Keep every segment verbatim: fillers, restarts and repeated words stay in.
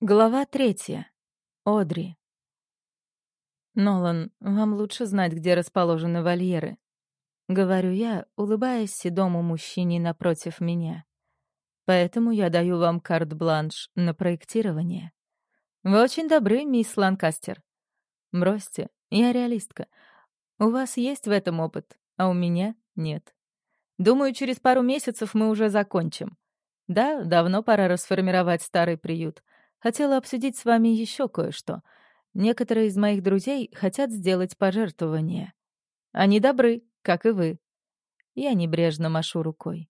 Глава третья. Одри. «Нолан, вам лучше знать, где расположены вольеры», — говорю я, улыбаясь седому мужчине напротив меня. «Поэтому я даю вам карт-бланш на проектирование. Вы очень добры, мисс Ланкастер. Бросьте, я реалистка. У вас есть в этом опыт, а у меня нет. Думаю, через пару месяцев мы уже закончим. Да, давно пора расформировать старый приют. Хотела обсудить с вами еще кое-что. Некоторые из моих друзей хотят сделать пожертвование. Они добры, как и вы. Я небрежно машу рукой.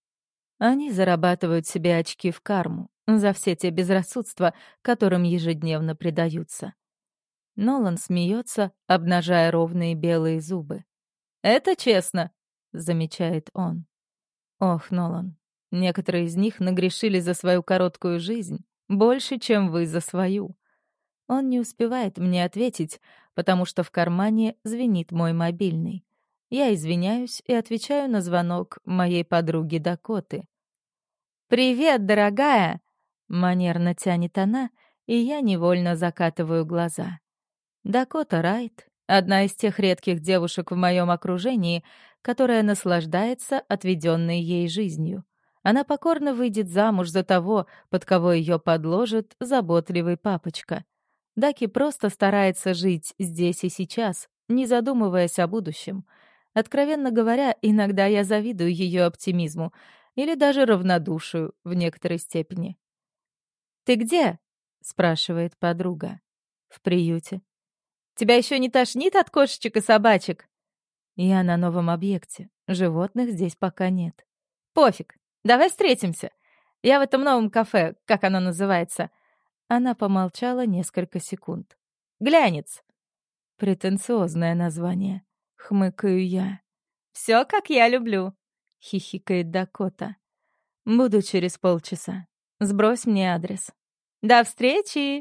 Они зарабатывают себе очки в карму за все те безрассудства, которым ежедневно предаются. Нолан смеется, обнажая ровные белые зубы. «Это честно», — замечает он. «Ох, Нолан, некоторые из них нагрешили за свою короткую жизнь больше, чем вы за свою». Он не успевает мне ответить, потому что в кармане звенит мой мобильный. Я извиняюсь и отвечаю на звонок моей подруги Дакоты. «Привет, дорогая!» — манерно тянет она, и я невольно закатываю глаза. Дакота Райт — одна из тех редких девушек в моем окружении, которая наслаждается отведенной ей жизнью. Она покорно выйдет замуж за того, под кого ее подложит заботливый папочка. Даки просто старается жить здесь и сейчас, не задумываясь о будущем. Откровенно говоря, иногда я завидую ее оптимизму или даже равнодушию в некоторой степени. «Ты где?» — спрашивает подруга. «В приюте». «Тебя еще не тошнит от кошечек и собачек?» «Я на новом объекте. Животных здесь пока нет». «Пофиг. Давай встретимся. Я в этом новом кафе, как оно называется». Она помолчала несколько секунд. «Глянец». Претенциозное название. Хмыкаю я. «Все, как я люблю», — хихикает Дакота. «Буду через полчаса. Сбрось мне адрес». «До встречи!»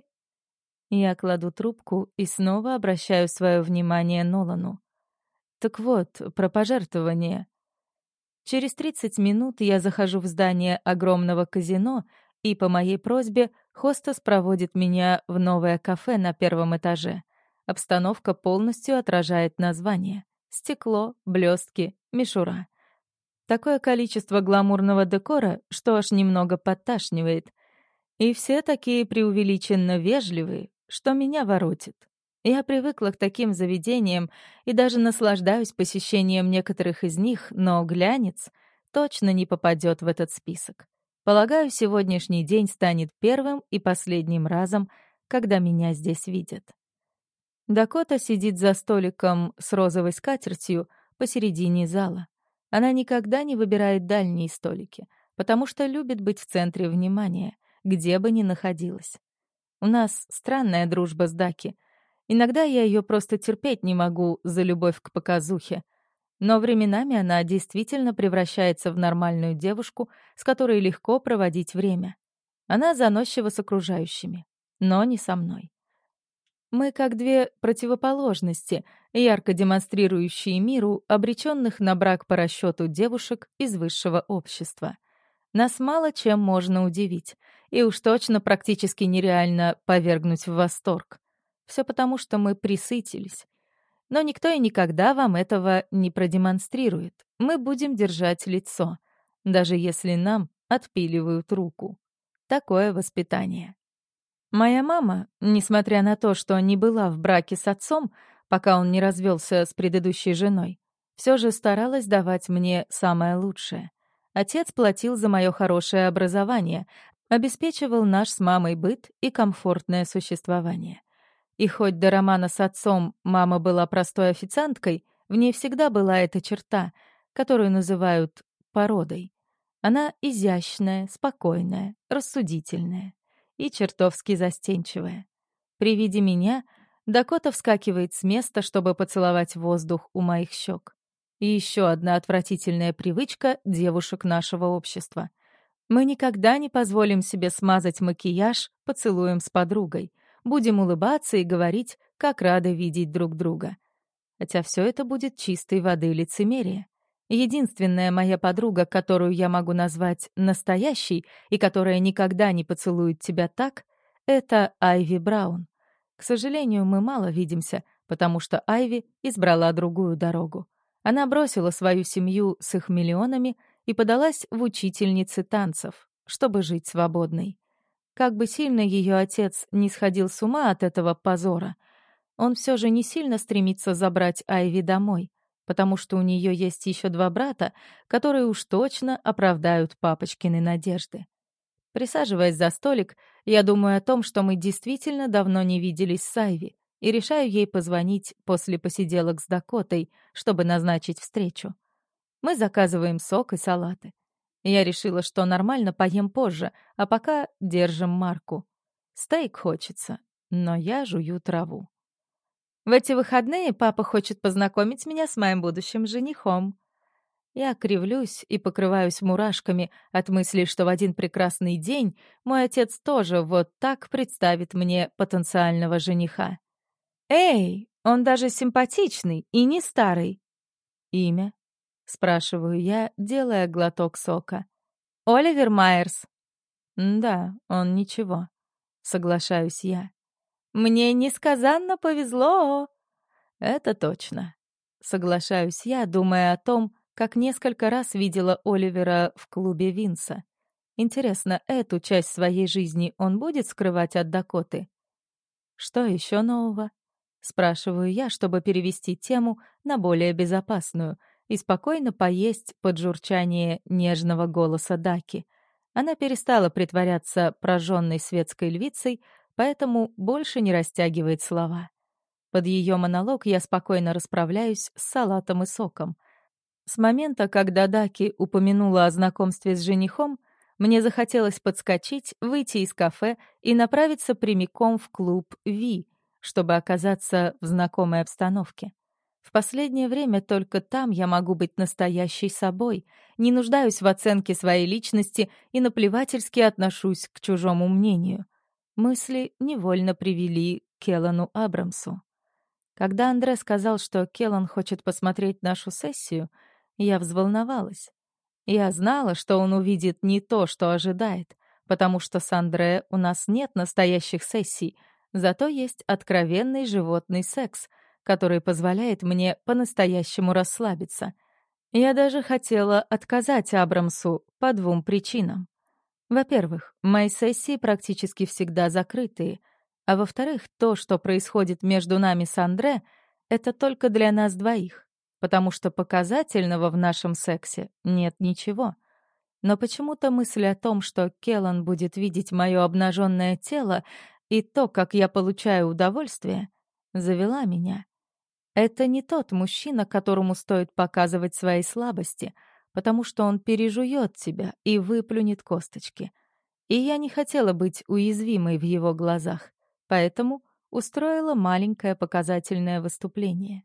Я кладу трубку и снова обращаю свое внимание Нолану. Так вот, про пожертвование. Через тридцать минут я захожу в здание огромного казино, и по моей просьбе хостес проводит меня в новое кафе на первом этаже. Обстановка полностью отражает название. Стекло, блестки, мишура. Такое количество гламурного декора, что аж немного подташнивает. И все такие преувеличенно вежливые, что меня воротит. Я привыкла к таким заведениям и даже наслаждаюсь посещением некоторых из них, но глянец точно не попадет в этот список. Полагаю, сегодняшний день станет первым и последним разом, когда меня здесь видят. Дакота сидит за столиком с розовой скатертью посередине зала. Она никогда не выбирает дальние столики, потому что любит быть в центре внимания, где бы ни находилась. У нас странная дружба с Даки. Иногда я ее просто терпеть не могу за любовь к показухе. Но временами она действительно превращается в нормальную девушку, с которой легко проводить время. Она заносчива с окружающими, но не со мной. Мы как две противоположности, ярко демонстрирующие миру обреченных на брак по расчету девушек из высшего общества. Нас мало чем можно удивить, и уж точно практически нереально повергнуть в восторг. Все потому, что мы присытились. Но никто и никогда вам этого не продемонстрирует. Мы будем держать лицо, даже если нам отпиливают руку. Такое воспитание. Моя мама, несмотря на то, что не была в браке с отцом, пока он не развелся с предыдущей женой, все же старалась давать мне самое лучшее. Отец платил за мое хорошее образование, обеспечивал наш с мамой быт и комфортное существование. И хоть до романа с отцом мама была простой официанткой, в ней всегда была эта черта, которую называют породой. Она изящная, спокойная, рассудительная и чертовски застенчивая. При виде меня Дакота вскакивает с места, чтобы поцеловать воздух у моих щек. И еще одна отвратительная привычка девушек нашего общества. Мы никогда не позволим себе смазать макияж поцелуем с подругой. Будем улыбаться и говорить, как рады видеть друг друга. Хотя все это будет чистой воды лицемерие. Единственная моя подруга, которую я могу назвать настоящей и которая никогда не поцелует тебя так, Это Айви Браун. К сожалению, мы мало видимся, потому что Айви избрала другую дорогу. Она бросила свою семью с их миллионами и подалась в учительницы танцев, чтобы жить свободной. Как бы сильно ее отец не сходил с ума от этого позора, он все же не сильно стремится забрать Айви домой, потому что у нее есть еще два брата, которые уж точно оправдают папочкины надежды. Присаживаясь за столик, я думаю о том, что мы действительно давно не виделись с Айви, и решаю ей позвонить после посиделок с Дакотой, чтобы назначить встречу. Мы заказываем сок и салаты. Я решила, что нормально поем позже, а пока держим марку. Стейк хочется, но я жую траву. В эти выходные папа хочет познакомить меня с моим будущим женихом. Я кривлюсь и покрываюсь мурашками от мысли, что в один прекрасный день мой отец тоже вот так представит мне потенциального жениха. «Эй, он даже симпатичный и не старый». «Имя?» — спрашиваю я, делая глоток сока. «Оливер Майерс». «Да, он ничего», — соглашаюсь я. «Мне несказанно повезло». «Это точно», — соглашаюсь я, думая о том, как несколько раз видела Оливера в клубе Винса. Интересно, эту часть своей жизни он будет скрывать от Дакоты? «Что еще нового?» — спрашиваю я, чтобы перевести тему на более безопасную и спокойно поесть под журчание нежного голоса Даки. Она перестала притворяться прожженной светской львицей, поэтому больше не растягивает слова. Под ее монолог я спокойно расправляюсь с салатом и соком. С момента, когда Даки упомянула о знакомстве с женихом, мне захотелось подскочить, выйти из кафе и направиться прямиком в клуб «Ви», чтобы оказаться в знакомой обстановке. В последнее время только там я могу быть настоящей собой, не нуждаюсь в оценке своей личности и наплевательски отношусь к чужому мнению. Мысли невольно привели к Келлану Абрамсу. Когда Андре сказал, что Келлан хочет посмотреть нашу сессию, я взволновалась. Я знала, что он увидит не то, что ожидает, потому что с Андре у нас нет настоящих сессий, зато есть откровенный животный секс, который позволяет мне по-настоящему расслабиться. Я даже хотела отказать Абрамсу по двум причинам. Во-первых, мои сессии практически всегда закрытые, а во-вторых, то, что происходит между нами с Андре, это только для нас двоих, потому что показательного в нашем сексе нет ничего. Но почему-то мысль о том, что Келлан будет видеть мое обнаженное тело и то, как я получаю удовольствие, завела меня. Это не тот мужчина, которому стоит показывать свои слабости, потому что он пережует тебя и выплюнет косточки. И я не хотела быть уязвимой в его глазах, поэтому устроила маленькое показательное выступление.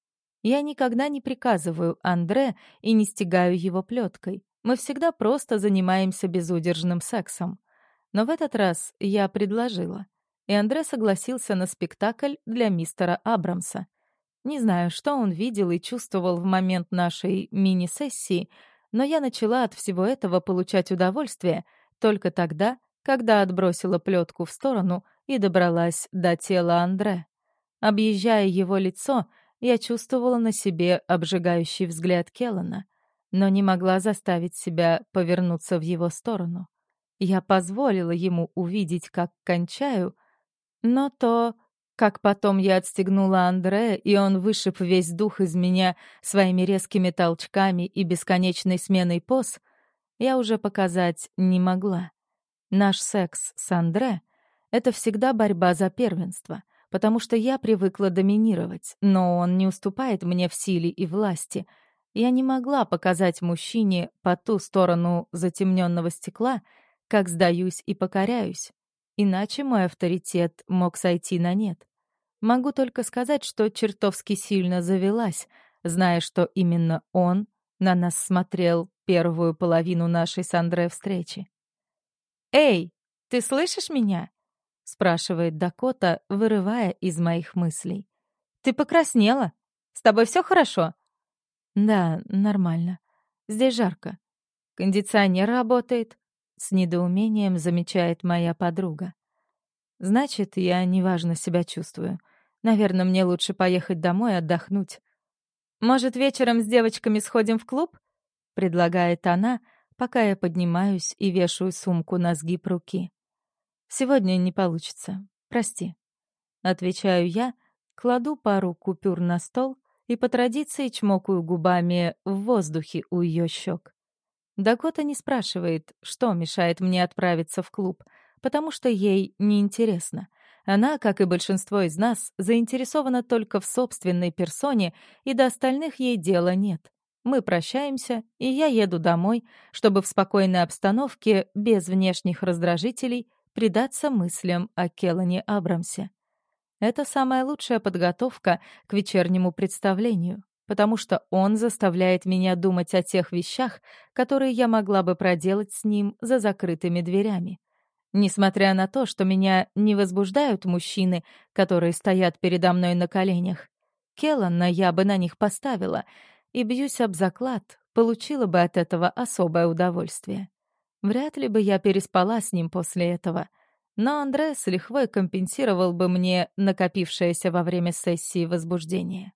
Я никогда не приказываю Андре и не стягаю его плеткой. Мы всегда просто занимаемся безудержным сексом. Но в этот раз я предложила, и Андре согласился на спектакль для мистера Абрамса. Не знаю, что он видел и чувствовал в момент нашей мини-сессии, но я начала от всего этого получать удовольствие только тогда, когда отбросила плетку в сторону и добралась до тела Андре. Объезжая его лицо, я чувствовала на себе обжигающий взгляд Келлана, но не могла заставить себя повернуться в его сторону. Я позволила ему увидеть, как кончаю, но то, как потом я отстегнула Андре, и он вышиб весь дух из меня своими резкими толчками и бесконечной сменой поз, я уже показать не могла. Наш секс с Андре — это всегда борьба за первенство, потому что я привыкла доминировать, но он не уступает мне в силе и власти. Я не могла показать мужчине по ту сторону затемненного стекла, как сдаюсь и покоряюсь. Иначе мой авторитет мог сойти на нет. Могу только сказать, что чертовски сильно завелась, зная, что именно он на нас смотрел первую половину нашей с Андре встречи. «Эй, ты слышишь меня?» — спрашивает Дакота, вырывая из моих мыслей. «Ты покраснела? С тобой все хорошо?» «Да, нормально. Здесь жарко. Кондиционер работает», — с недоумением замечает моя подруга. Значит, я неважно себя чувствую. Наверное, мне лучше поехать домой и отдохнуть. «Может, вечером с девочками сходим в клуб?» — предлагает она, пока я поднимаюсь и вешаю сумку на сгиб руки. «Сегодня не получится. Прости». Отвечаю я, кладу пару купюр на стол и по традиции чмокаю губами в воздухе у ее щек. Дакота не спрашивает, что мешает мне отправиться в клуб, потому что ей неинтересно. Она, как и большинство из нас, заинтересована только в собственной персоне, и до остальных ей дела нет. Мы прощаемся, и я еду домой, чтобы в спокойной обстановке, без внешних раздражителей, предаться мыслям о Келлане Абрамсе. Это самая лучшая подготовка к вечернему представлению, потому что он заставляет меня думать о тех вещах, которые я могла бы проделать с ним за закрытыми дверями. Несмотря на то, что меня не возбуждают мужчины, которые стоят передо мной на коленях, Келлана я бы на них поставила, и, бьюсь об заклад, получила бы от этого особое удовольствие. Вряд ли бы я переспала с ним после этого, но Андре с лихвой компенсировал бы мне накопившееся во время сессии возбуждение.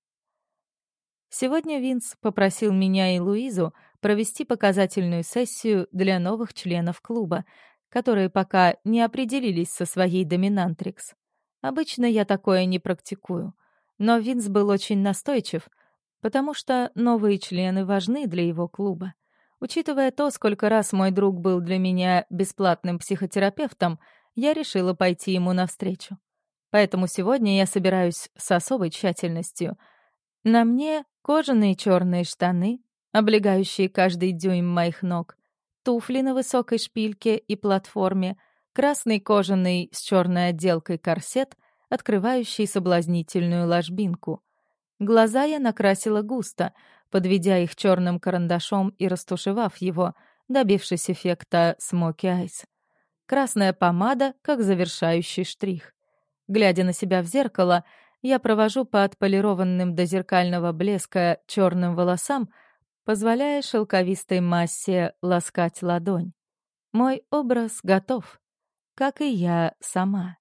Сегодня Винс попросил меня и Луизу провести показательную сессию для новых членов клуба, которые пока не определились со своей доминантрикс. Обычно я такое не практикую, но Винс был очень настойчив, потому что новые члены важны для его клуба. Учитывая то, сколько раз мой друг был для меня бесплатным психотерапевтом, я решила пойти ему навстречу. Поэтому сегодня я собираюсь с особой тщательностью. На мне кожаные черные штаны, облегающие каждый дюйм моих ног, туфли на высокой шпильке и платформе, красный кожаный с черной отделкой корсет, открывающий соблазнительную ложбинку. Глаза я накрасила густо, подведя их черным карандашом и растушевав его, добившись эффекта смоки айс. Красная помада как завершающий штрих. Глядя на себя в зеркало, я провожу по отполированным до зеркального блеска черным волосам, позволяя шелковистой массе ласкать ладонь. Мой образ готов, как и я сама.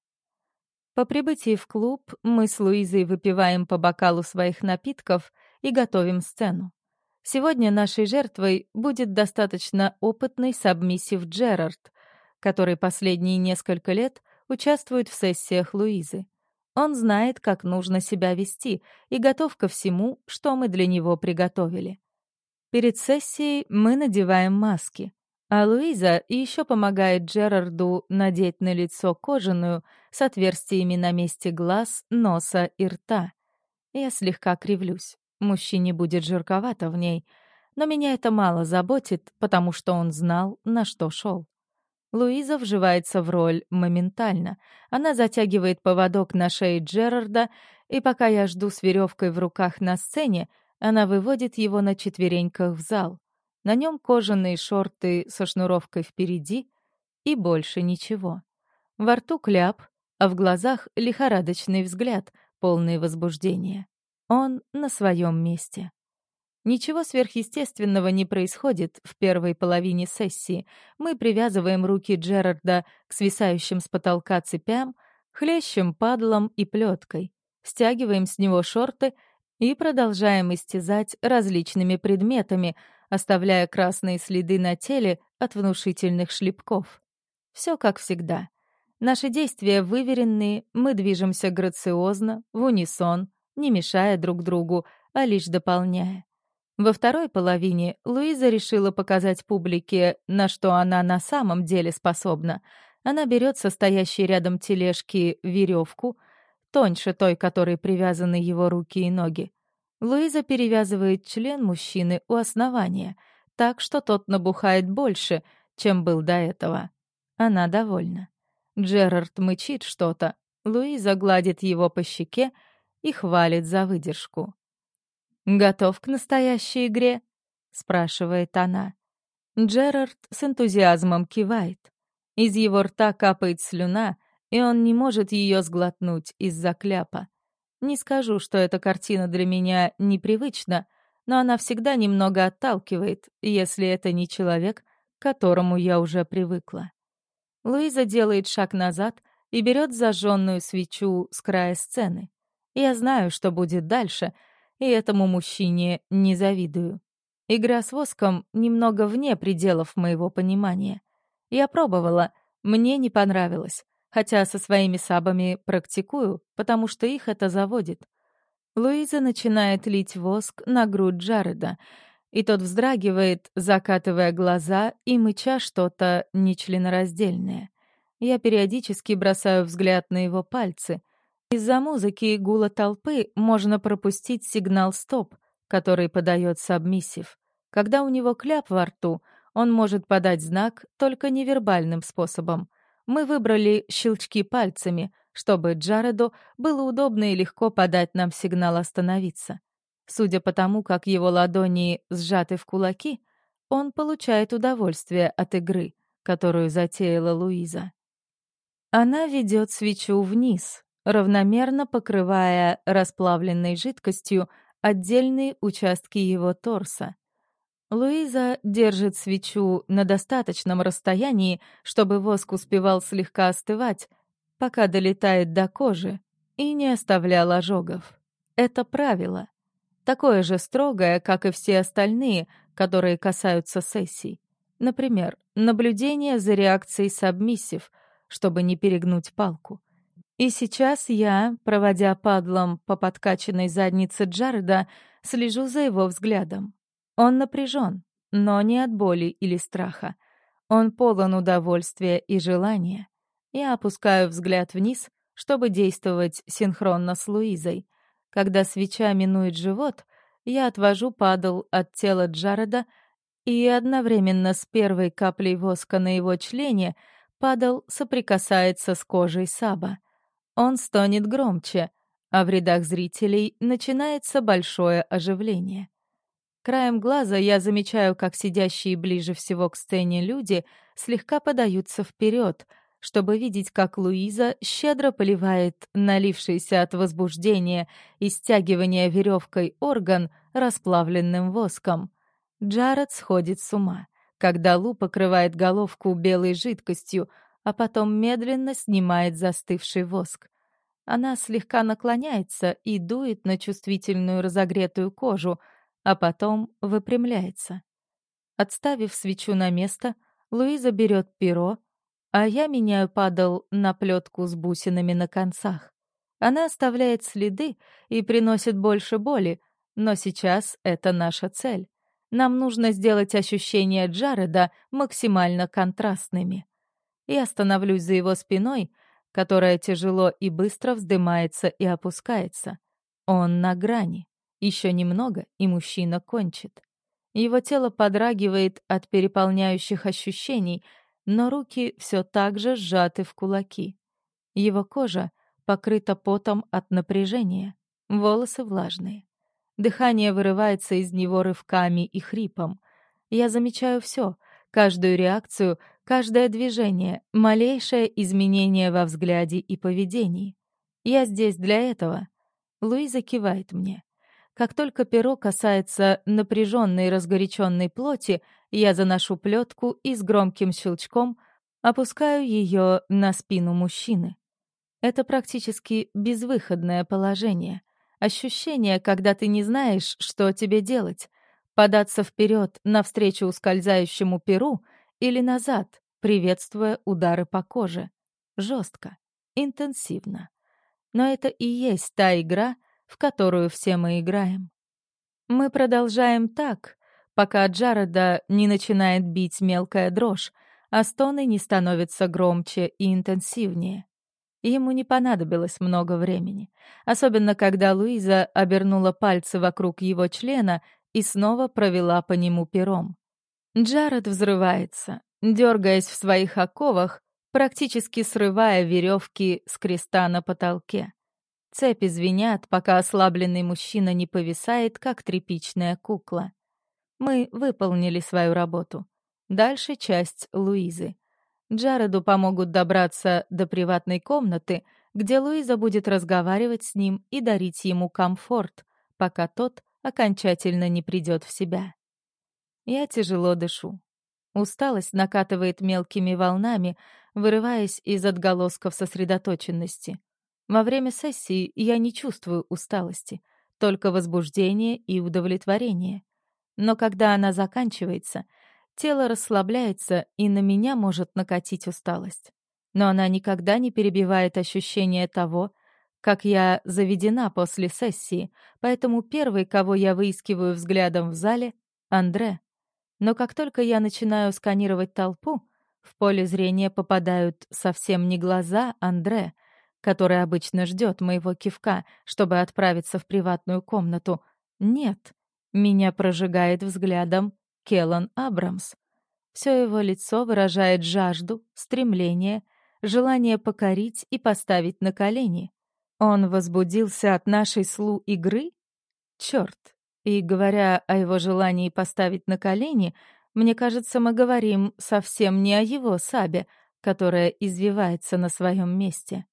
По прибытии в клуб мы с Луизой выпиваем по бокалу своих напитков и готовим сцену. Сегодня нашей жертвой будет достаточно опытный сабмиссив Джерард, который последние несколько лет участвует в сессиях Луизы. Он знает, как нужно себя вести, и готов ко всему, что мы для него приготовили. Перед сессией мы надеваем маски, а Луиза еще помогает Джерарду надеть на лицо кожаную с отверстиями на месте глаз, носа и рта. Я слегка кривлюсь. Мужчине будет жарковато в ней, но меня это мало заботит, потому что он знал, на что шел. Луиза вживается в роль моментально. Она затягивает поводок на шее Джерарда, и пока я жду с веревкой в руках на сцене, она выводит его на четвереньках в зал. На нем кожаные шорты со шнуровкой впереди и больше ничего. Во рту кляп, а в глазах лихорадочный взгляд, полный возбуждения. Он на своем месте. Ничего сверхъестественного не происходит в первой половине сессии. Мы привязываем руки Джерарда к свисающим с потолка цепям, хлещем падлом и плеткой, стягиваем с него шорты и продолжаем истязать различными предметами, оставляя красные следы на теле от внушительных шлепков. Все как всегда. Наши действия выверенные, мы движемся грациозно, в унисон, не мешая друг другу, а лишь дополняя. Во второй половине Луиза решила показать публике, на что она на самом деле способна. Она берет со стоящей рядом тележки веревку, тоньше той, которой привязаны его руки и ноги. Луиза перевязывает член мужчины у основания, так что тот набухает больше, чем был до этого. Она довольна. Джерард мычит что-то, Луиза гладит его по щеке и хвалит за выдержку. «Готов к настоящей игре?» — спрашивает она. Джерард с энтузиазмом кивает. Из его рта капает слюна, и он не может ее сглотнуть из-за кляпа. Не скажу, что эта картина для меня непривычна, но она всегда немного отталкивает, если это не человек, к которому я уже привыкла. Луиза делает шаг назад и берет зажженную свечу с края сцены. Я знаю, что будет дальше, и этому мужчине не завидую. Игра с воском немного вне пределов моего понимания. Я пробовала, мне не понравилось, хотя со своими сабами практикую, потому что их это заводит. Луиза начинает лить воск на грудь Джареда, и тот вздрагивает, закатывая глаза и мыча что-то нечленораздельное. Я периодически бросаю взгляд на его пальцы. Из-за музыки и гула толпы можно пропустить сигнал «стоп», который подает сабмиссив. Когда у него кляп во рту, он может подать знак только невербальным способом. Мы выбрали щелчки пальцами, чтобы Джареду было удобно и легко подать нам сигнал остановиться. Судя по тому, как его ладони сжаты в кулаки, он получает удовольствие от игры, которую затеяла Луиза. Она ведет свечу вниз, равномерно покрывая расплавленной жидкостью отдельные участки его торса. Луиза держит свечу на достаточном расстоянии, чтобы воск успевал слегка остывать, пока долетает до кожи, и не оставлял ожогов. Это правило. Такое же строгое, как и все остальные, которые касаются сессий. Например, наблюдение за реакцией сабмиссив, чтобы не перегнуть палку. И сейчас я, проводя падлом по подкачанной заднице Джареда, слежу за его взглядом. Он напряжен, но не от боли или страха. Он полон удовольствия и желания. Я опускаю взгляд вниз, чтобы действовать синхронно с Луизой. Когда свеча минует живот, я отвожу падл от тела Джареда, и одновременно с первой каплей воска на его члене падл соприкасается с кожей Саба. Он стонет громче, а в рядах зрителей начинается большое оживление. Краем глаза я замечаю, как сидящие ближе всего к сцене люди слегка подаются вперед, чтобы видеть, как Луиза щедро поливает налившийся от возбуждения и стягивания веревкой орган расплавленным воском. Джаред сходит с ума, когда Лу покрывает головку белой жидкостью, а потом медленно снимает застывший воск. Она слегка наклоняется и дует на чувствительную разогретую кожу, а потом выпрямляется. Отставив свечу на место, Луиза берет перо, а я меняю падл на плетку с бусинами на концах. Она оставляет следы и приносит больше боли, но сейчас это наша цель. Нам нужно сделать ощущения Джареда максимально контрастными. Я становлюсь за его спиной, которая тяжело и быстро вздымается и опускается. Он на грани. Еще немного, и мужчина кончит. Его тело подрагивает от переполняющих ощущений, но руки все так же сжаты в кулаки. Его кожа покрыта потом от напряжения, волосы влажные. Дыхание вырывается из него рывками и хрипом. Я замечаю все, каждую реакцию, каждое движение, малейшее изменение во взгляде и поведении. Я здесь для этого. Луиза кивает мне. Как только перо касается напряженной и разгоряченной плоти, я заношу плетку и с громким щелчком опускаю ее на спину мужчины. Это практически безвыходное положение. Ощущение, когда ты не знаешь, что тебе делать. Податься вперед навстречу ускользающему перу или назад, приветствуя удары по коже. Жестко, интенсивно. Но это и есть та игра, в которую все мы играем. Мы продолжаем так, пока Джареда не начинает бить мелкая дрожь, а стоны не становятся громче и интенсивнее. Ему не понадобилось много времени, особенно когда Луиза обернула пальцы вокруг его члена и снова провела по нему пером. Джаред взрывается, дергаясь в своих оковах, практически срывая веревки с креста на потолке. Цепи звенят, пока ослабленный мужчина не повисает, как тряпичная кукла. Мы выполнили свою работу. Дальше часть Луизы. Джареду помогут добраться до приватной комнаты, где Луиза будет разговаривать с ним и дарить ему комфорт, пока тот окончательно не придет в себя. Я тяжело дышу. Усталость накатывает мелкими волнами, вырываясь из отголосков сосредоточенности. Во время сессии я не чувствую усталости, только возбуждение и удовлетворение. Но когда она заканчивается, тело расслабляется, и на меня может накатить усталость. Но она никогда не перебивает ощущение того, как я заведена после сессии, поэтому первый, кого я выискиваю взглядом в зале — Андре. Но как только я начинаю сканировать толпу, в поле зрения попадают совсем не глаза Андре, который обычно ждет моего кивка, чтобы отправиться в приватную комнату. Нет, меня прожигает взглядом Келлан Абрамс. Все его лицо выражает жажду, стремление, желание покорить и поставить на колени. Он возбудился от нашей слу игры? Черт! И говоря о его желании поставить на колени, мне кажется, мы говорим совсем не о его сабе, которая извивается на своем месте.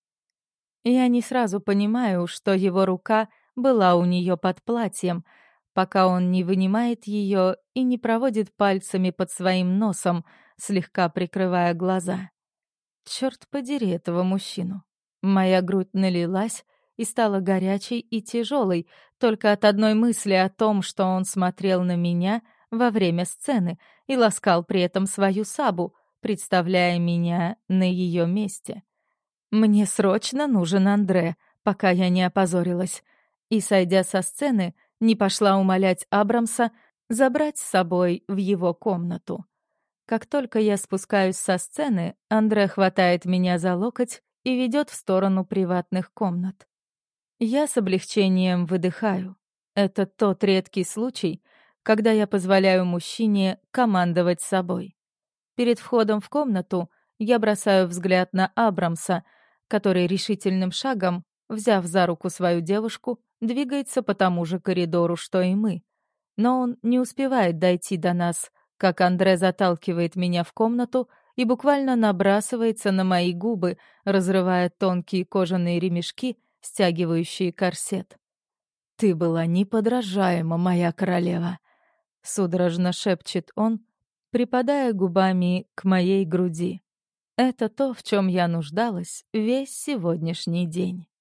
Я не сразу понимаю, что его рука была у нее под платьем, пока он не вынимает ее и не проводит пальцами под своим носом, слегка прикрывая глаза. Черт подери этого мужчину. Моя грудь налилась и стала горячей и тяжелой только от одной мысли о том, что он смотрел на меня во время сцены и ласкал при этом свою сабу, представляя меня на ее месте. Мне срочно нужен Андре, пока я не опозорилась. И, сойдя со сцены, не пошла умолять Абрамса забрать с собой в его комнату. Как только я спускаюсь со сцены, Андре хватает меня за локоть и ведет в сторону приватных комнат. Я с облегчением выдыхаю. Это тот редкий случай, когда я позволяю мужчине командовать собой. Перед входом в комнату я бросаю взгляд на Абрамса, который решительным шагом, взяв за руку свою девушку, двигается по тому же коридору, что и мы. Но он не успевает дойти до нас, как Андре заталкивает меня в комнату и буквально набрасывается на мои губы, разрывая тонкие кожаные ремешки, стягивающие корсет. «Ты была неподражаема, моя королева», — судорожно шепчет он, припадая губами к моей груди. Это то, в чем я нуждалась весь сегодняшний день.